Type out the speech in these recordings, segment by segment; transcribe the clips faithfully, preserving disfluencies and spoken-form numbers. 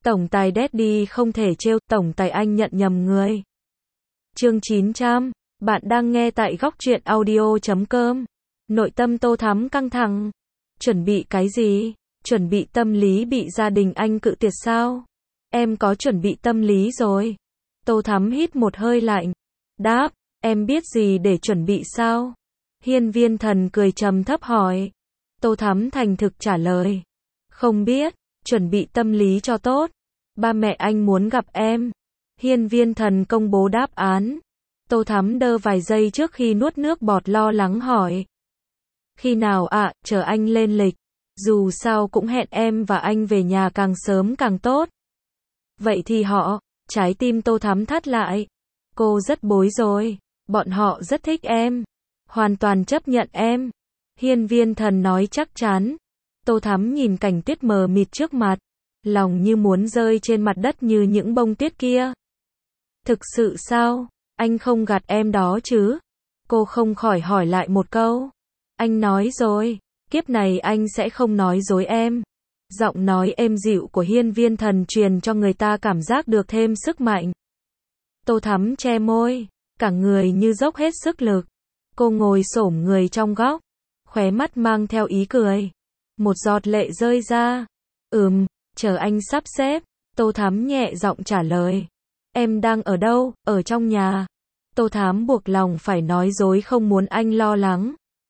Tổng tài Daddy không thể trêu, tổng tài anh nhận nhầm người. Chương chín trăm, bạn đang nghe tại góc truyện audio chấm com. Nội tâm Tô Thắm căng thẳng. Chuẩn bị cái gì? Chuẩn bị tâm lý bị gia đình anh cự tuyệt sao? Em có chuẩn bị tâm lý rồi. Tô Thắm hít một hơi lạnh. Đáp, em biết gì để chuẩn bị sao? Hiên Viên Thần cười trầm thấp hỏi. Tô Thắm thành thực trả lời. Không biết, chuẩn bị tâm lý cho tốt. Ba mẹ anh muốn gặp em. Hiên Viên Thần công bố đáp án. Tô Thắm đơ vài giây trước khi nuốt nước bọt lo lắng hỏi. Khi nào ạ, à, chờ anh lên lịch. Dù sao cũng hẹn em và anh về nhà càng sớm càng tốt. Vậy thì họ, trái tim Tô Thắm thắt lại. Cô rất bối rối. Bọn họ rất thích em. Hoàn toàn chấp nhận em. Hiên Viên Thần nói chắc chắn. Tô Thắm nhìn cảnh tuyết mờ mịt trước mặt. Lòng như muốn rơi trên mặt đất như những bông tuyết kia. Thực sự sao? Anh không gạt em đó chứ? Cô không khỏi hỏi lại một câu. Anh nói rồi, kiếp này anh sẽ không nói dối em. Giọng nói êm dịu của Hiên Viên Thần truyền cho người ta cảm giác được thêm sức mạnh. Tô Thắm che môi, cả người như dốc hết sức lực. Cô ngồi xổm người trong góc, khóe mắt mang theo ý cười. Một giọt lệ rơi ra. Ừm, chờ anh sắp xếp. Tô Thắm nhẹ giọng trả lời. Em đang ở đâu? Ở trong nhà. Tô Thắm buộc lòng phải nói dối không muốn anh lo lắng.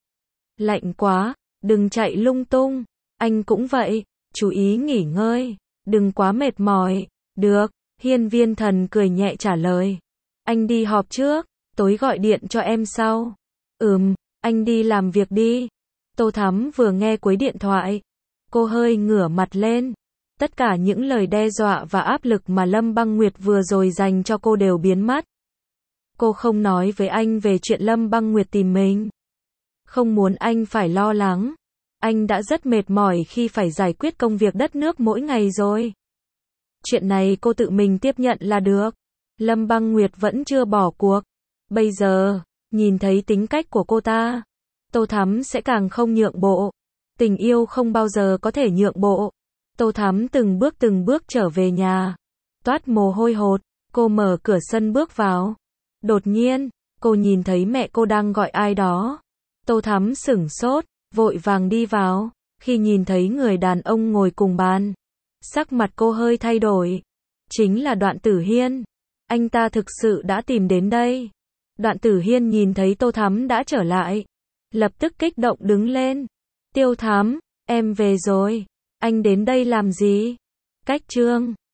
Lạnh quá, đừng chạy lung tung. Anh cũng vậy, chú ý nghỉ ngơi, đừng quá mệt mỏi. Được, Hiên Viên Thần cười nhẹ trả lời. Anh đi họp trước, tối gọi điện cho em sau. Ừm, anh đi làm việc đi. Tô Thắm vừa nghe cuối điện thoại, cô hơi ngửa mặt lên. Tất cả những lời đe dọa và áp lực mà Lâm Băng Nguyệt vừa rồi dành cho cô đều biến mất. Cô không nói với anh về chuyện Lâm Băng Nguyệt tìm mình. Không muốn anh phải lo lắng. Anh đã rất mệt mỏi khi phải giải quyết công việc đất nước mỗi ngày rồi. Chuyện này cô tự mình tiếp nhận là được. Lâm Băng Nguyệt vẫn chưa bỏ cuộc. Bây giờ, nhìn thấy tính cách của cô ta, Tô Thắm sẽ càng không nhượng bộ. Tình yêu không bao giờ có thể nhượng bộ. Tô Thắm từng bước từng bước trở về nhà. Toát mồ hôi hột, cô mở cửa sân bước vào. Đột nhiên, cô nhìn thấy mẹ cô đang gọi ai đó. Tô Thắm sửng sốt, vội vàng đi vào. Khi nhìn thấy người đàn ông ngồi cùng bàn, sắc mặt cô hơi thay đổi. Chính là Đoạn Tử Hiên. Anh ta thực sự đã tìm đến đây. Đoạn Tử Hiên nhìn thấy Tô Thắm đã trở lại, lập tức kích động đứng lên. Tiêu Thắm, em về rồi. Anh đến đây làm gì? Cách chương